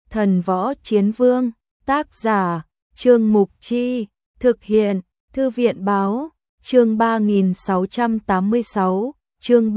Thần Võ Chiến Vương, tác giả, Trương Mục Chi, thực hiện, Thư viện Báo, chương 3686, chương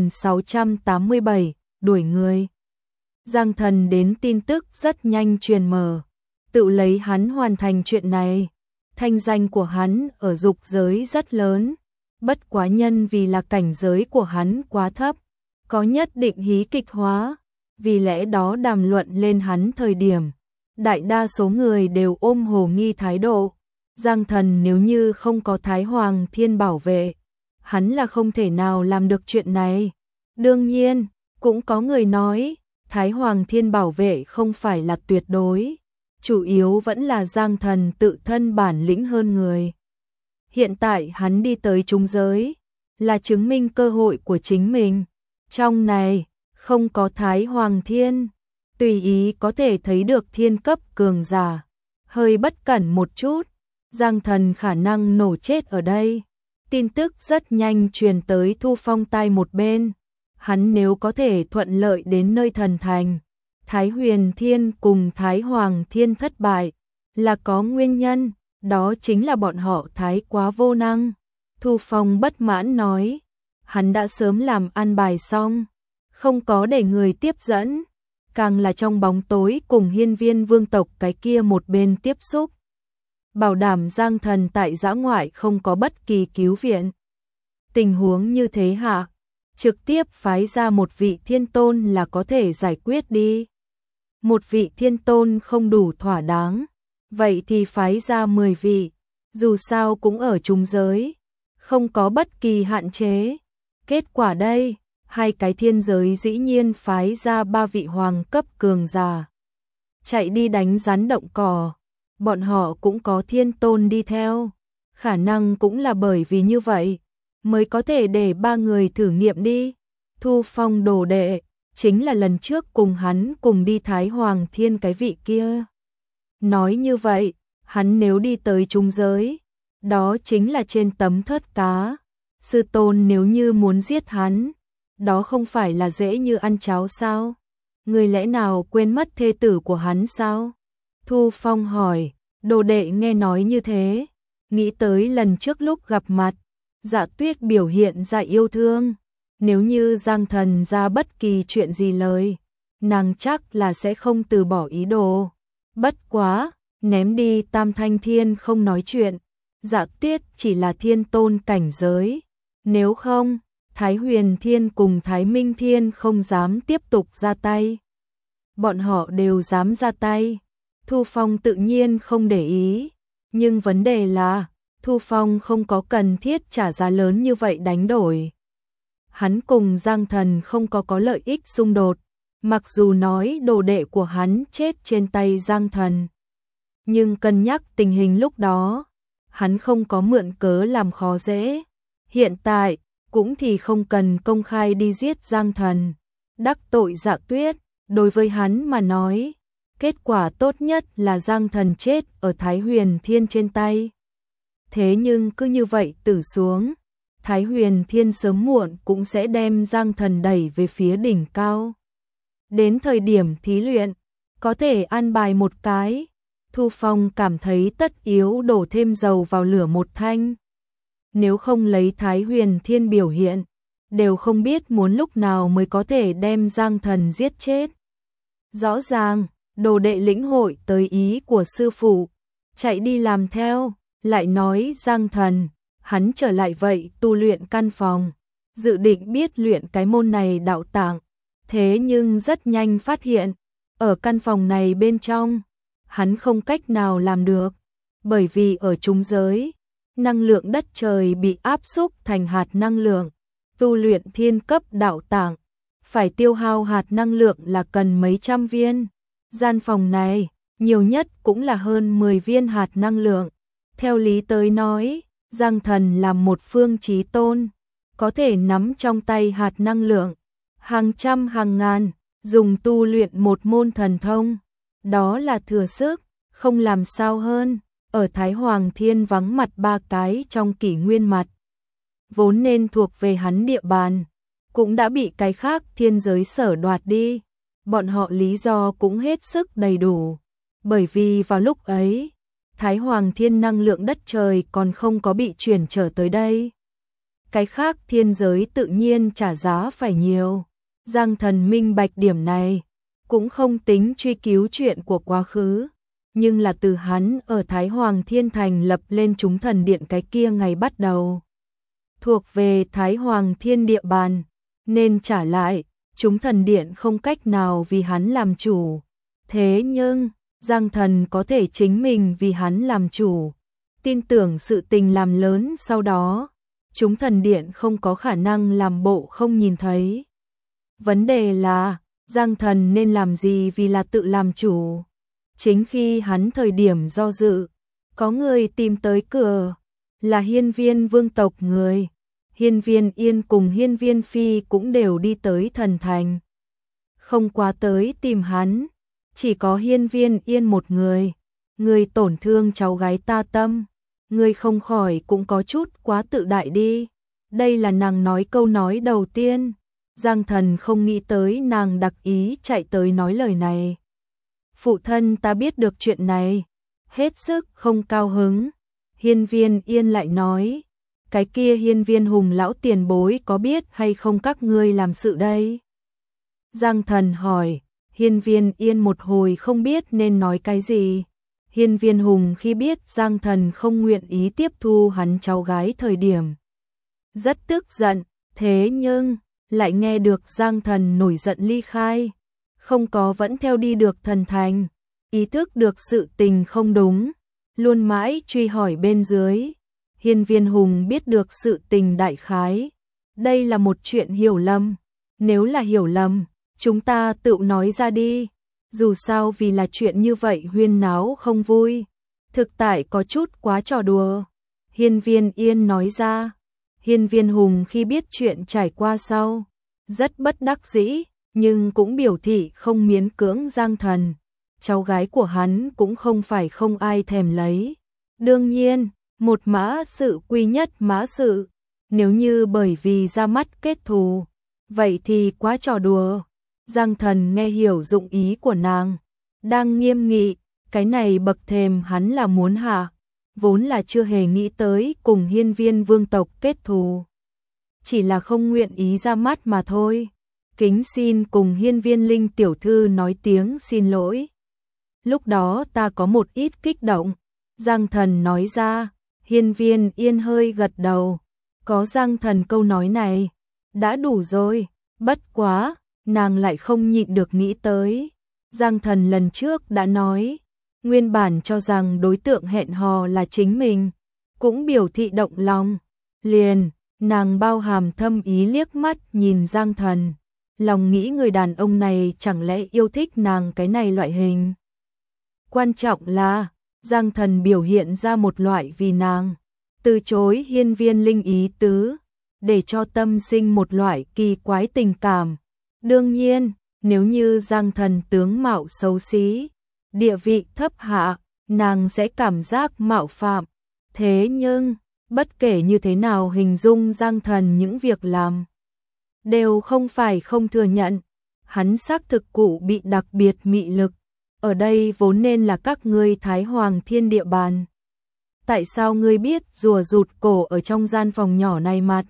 3687, đuổi người. Giang Thần đến tin tức rất nhanh truyền mở, tự lấy hắn hoàn thành chuyện này. Thanh danh của hắn ở dục giới rất lớn, bất quá nhân vì là cảnh giới của hắn quá thấp, có nhất định hí kịch hóa, vì lẽ đó đàm luận lên hắn thời điểm, đại đa số người đều ôm hồ nghi thái độ. Giang Thần nếu như không có Thái Hoàng Thiên bảo vệ, hắn là không thể nào làm được chuyện này. Đương nhiên, cũng có người nói, Thái Hoàng Thiên bảo vệ không phải là tuyệt đối, chủ yếu vẫn là Giang Thần tự thân bản lĩnh hơn người. Hiện tại hắn đi tới trung giới, là chứng minh cơ hội của chính mình. Trong này, không có Thái Hoàng Thiên, tùy ý có thể thấy được thiên cấp cường giả. Hơi bất cẩn một chút, Giang Thần khả năng nổ chết ở đây. Tin tức rất nhanh truyền tới Thu Phong tai một bên. Hắn nếu có thể thuận lợi đến nơi thần thành, Thái Huyền Thiên cùng Thái Hoàng Thiên thất bại, là có nguyên nhân, đó chính là bọn họ thái quá vô năng. Thu Phong bất mãn nói, hắn đã sớm làm an bài xong, không có để người tiếp dẫn, càng là trong bóng tối cùng Hiên Viên vương tộc cái kia một bên tiếp xúc. Bảo đảm Giang Thần tại dã ngoại không có bất kỳ cứu viện. Tình huống như thế hạ, trực tiếp phái ra một vị thiên tôn là có thể giải quyết đi. Một vị thiên tôn không đủ thỏa đáng, vậy thì phái ra 10 vị, dù sao cũng ở trung giới, không có bất kỳ hạn chế. Kết quả đây, hai cái thiên giới dĩ nhiên phái ra 3 vị hoàng cấp cường giả. Chạy đi đánh rắn động cỏ, bọn họ cũng có thiên tôn đi theo, khả năng cũng là bởi vì như vậy, mới có thể để 3 người thử nghiệm đi. Thu Phong đồ đệ, chính là lần trước cùng hắn cùng đi Thái Hoàng Thiên cái vị kia. Nói như vậy, hắn nếu đi tới trung giới, đó chính là trên tấm thớt cá. Sư tôn nếu như muốn giết hắn, đó không phải là dễ như ăn cháo sao? Người lẽ nào quên mất thê tử của hắn sao? Thu Phong hỏi, đồ đệ nghe nói như thế, nghĩ tới lần trước lúc gặp mặt, Dạ Tuyết biểu hiện ra yêu thương. Nếu như Giang Thần ra bất kỳ chuyện gì lời, nàng chắc là sẽ không từ bỏ ý đồ. Bất quá, ném đi Tam Thanh Thiên không nói chuyện, Dạ Tuyết chỉ là thiên tôn cảnh giới. Nếu không, Thái Huyền Thiên cùng Thái Minh Thiên không dám tiếp tục ra tay. Bọn họ đều dám ra tay. Thu Phong tự nhiên không để ý, nhưng vấn đề là, Thu Phong không có cần thiết trả giá lớn như vậy đánh đổi. Hắn cùng Giang Thần không có lợi ích xung đột, mặc dù nói đồ đệ của hắn chết trên tay Giang Thần. Nhưng cân nhắc tình hình lúc đó, hắn không có mượn cớ làm khó dễ. Hiện tại, cũng thì không cần công khai đi giết Giang Thần. Đắc tội Dạ Tuyết, đối với hắn mà nói, kết quả tốt nhất là Giang Thần chết ở Thái Huyền Thiên trên tay. Thế nhưng cứ như vậy tử xuống, Thái Huyền Thiên sớm muộn cũng sẽ đem Giang Thần đẩy về phía đỉnh cao. Đến thời điểm thí luyện, có thể an bài một cái. Thu Phong cảm thấy tất yếu đổ thêm dầu vào lửa một thanh. Nếu không lấy Thái Huyền Thiên biểu hiện, đều không biết muốn lúc nào mới có thể đem Giang Thần giết chết. Rõ ràng, đồ đệ lĩnh hội tới ý của sư phụ, chạy đi làm theo, lại nói Giang Thần, hắn trở lại vậy tu luyện căn phòng, dự định biết luyện cái môn này đạo tạng. Thế nhưng rất nhanh phát hiện, ở căn phòng này bên trong, hắn không cách nào làm được, bởi vì ở trung giới, năng lượng đất trời bị áp xúc thành hạt năng lượng, tu luyện thiên cấp đạo tạng, phải tiêu hao hạt năng lượng là cần mấy trăm viên. Gian phòng này, nhiều nhất cũng là hơn 10 viên hạt năng lượng. Theo lý tới nói, Giang Thần làm một phương chí tôn, có thể nắm trong tay hạt năng lượng, hàng trăm hàng ngàn, dùng tu luyện một môn thần thông. Đó là thừa sức, không làm sao hơn. Ở Thái Hoàng Thiên vắng mặt 3 cái trong kỷ nguyên mặt, vốn nên thuộc về hắn địa bàn, cũng đã bị cái khác thiên giới sở đoạt đi. bọn họ lý do cũng hết sức đầy đủ, bởi vì vào lúc ấy, Thái Hoàng Thiên năng lượng đất trời còn không có bị chuyển trở tới đây. Cái khác thiên giới tự nhiên trả giá phải nhiều. Giang Thần minh bạch điểm này, cũng không tính truy cứu chuyện của quá khứ, nhưng là từ hắn ở Thái Hoàng Thiên thành lập lên chúng thần điện cái kia ngày bắt đầu. Thuộc về Thái Hoàng Thiên địa bàn, nên trả lại, chúng thần điện không cách nào vì hắn làm chủ. Thế nhưng, Giang Thần có thể chính mình vì hắn làm chủ. Tin tưởng sự tình làm lớn sau đó, chúng thần điện không có khả năng làm bộ không nhìn thấy. Vấn đề là, Giang Thần nên làm gì vì là tự làm chủ. Chính khi hắn thời điểm do dự, có người tìm tới cửa, là Hiên Viên vương tộc người. Hiên Viên Yên cùng Hiên Viên Phi cũng đều đi tới thần thành. Không quá tới tìm hắn, chỉ có Hiên Viên Yên một người. Người tổn thương cháu gái ta tâm, người không khỏi cũng có chút quá tự đại đi. Đây là nàng nói câu nói đầu tiên. Giang Thần không nghĩ tới nàng đặc ý chạy tới nói lời này. Phụ thân ta biết được chuyện này, hết sức không cao hứng. Hiên Viên Yên lại nói, cái kia Hiên Viên Hùng lão tiền bối có biết hay không các ngươi làm sự đây? Giang Thần hỏi, Hiên Viên Yên một hồi không biết nên nói cái gì. Hiên Viên Hùng khi biết Giang Thần không nguyện ý tiếp thu hắn cháu gái thời điểm, rất tức giận, thế nhưng lại nghe được Giang Thần nổi giận ly khai, không có vẫn theo đi được thần thành, ý thức được sự tình không đúng, luôn mãi truy hỏi bên dưới. Hiên Viên Hùng biết được sự tình đại khái, đây là một chuyện hiểu lầm, nếu là hiểu lầm, chúng ta tự nói ra đi, dù sao vì là chuyện như vậy huyên náo không vui, thực tại có chút quá trò đùa. Hiên Viên Yên nói ra. Hiên Viên Hùng khi biết chuyện trải qua sau, rất bất đắc dĩ, nhưng cũng biểu thị không miễn cưỡng Giang Thần. Cháu gái của hắn cũng không phải không ai thèm lấy. Đương nhiên, một mã sự quy nhất mã sự, nếu như bởi vì ra mắt kết thù, vậy thì quá trò đùa. Giang Thần nghe hiểu dụng ý của nàng, đang nghiêm nghị, cái này bậc thềm hắn là muốn hạ. Vốn là chưa hề nghĩ tới cùng Hiên Viên vương tộc kết thù, chỉ là không nguyện ý ra mắt mà thôi. Kính xin cùng Hiên Viên Linh tiểu thư nói tiếng xin lỗi. Lúc đó ta có một ít kích động. Giang Thần nói ra. Hiên Viên Yên hơi gật đầu. Có Giang Thần câu nói này, đã đủ rồi. Bất quá, nàng lại không nhịn được nghĩ tới. Giang Thần lần trước đã nói, nguyên bản cho rằng đối tượng hẹn hò là chính mình, cũng biểu thị động lòng. Liền, nàng bao hàm thâm ý liếc mắt nhìn Giang Thần, lòng nghĩ người đàn ông này chẳng lẽ yêu thích nàng cái này loại hình. Quan trọng là, Giang Thần biểu hiện ra một loại vì nàng từ chối Hiên Viên Linh ý tứ, để cho tâm sinh một loại kỳ quái tình cảm. Đương nhiên, nếu như Giang Thần tướng mạo xấu xí, địa vị thấp hạ, nàng sẽ cảm giác mạo phạm. Thế nhưng, bất kể như thế nào hình dung Giang Thần những việc làm, đều không phải không thừa nhận. Hắn xác thực cụ bị đặc biệt mị lực, ở đây vốn nên là các ngươi Thái Hoàng Thiên địa bàn. Tại sao ngươi biết rùa rụt cổ ở trong gian phòng nhỏ này mặt?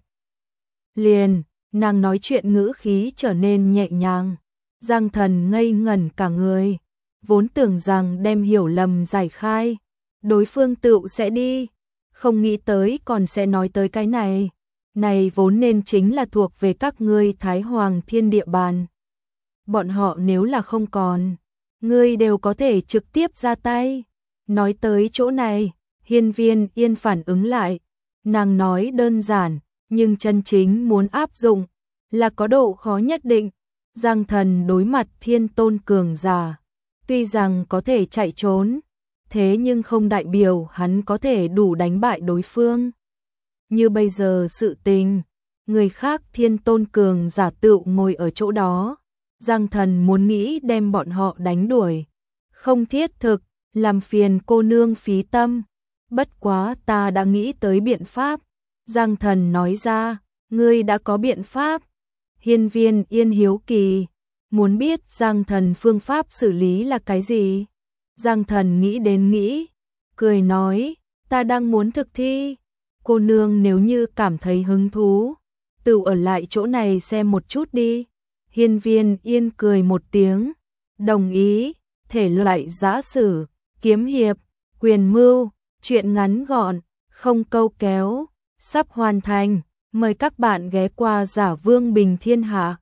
Liền, nàng nói chuyện ngữ khí trở nên nhẹ nhàng. Giang Thần ngây ngẩn cả người, vốn tưởng rằng đem hiểu lầm giải khai, đối phương tựu sẽ đi, không nghĩ tới còn sẽ nói tới cái này. Này vốn nên chính là thuộc về các ngươi Thái Hoàng Thiên địa bàn. Bọn họ nếu là không còn, ngươi đều có thể trực tiếp ra tay. Nói tới chỗ này, Hiên Viên Yên phản ứng lại, nàng nói đơn giản, nhưng chân chính muốn áp dụng, là có độ khó nhất định. Giang Thần đối mặt thiên tôn cường giả, tuy rằng có thể chạy trốn, thế nhưng không đại biểu hắn có thể đủ đánh bại đối phương. Như bây giờ sự tình, người khác thiên tôn cường giả tựu ngồi ở chỗ đó, Giang Thần muốn nghĩ đem bọn họ đánh đuổi, không thiết thực, làm phiền cô nương phí tâm. Bất quá ta đã nghĩ tới biện pháp. Giang Thần nói ra, ngươi đã có biện pháp. Hiên Viên Yên hiếu kỳ, Muốn biết Giang Thần phương pháp xử lý là cái gì? Giang Thần nghĩ đến nghĩ, cười nói, ta đang muốn thực thi. Cô nương nếu như cảm thấy hứng thú, tự ở lại chỗ này xem một chút đi. Hiên Viên Yên cười một tiếng, đồng ý. Thể loại giã sử, kiếm hiệp, quyền mưu, truyện ngắn gọn, không câu kéo, sắp hoàn thành. Mời các bạn ghé qua Giả Vương Bình Thiên Hạ.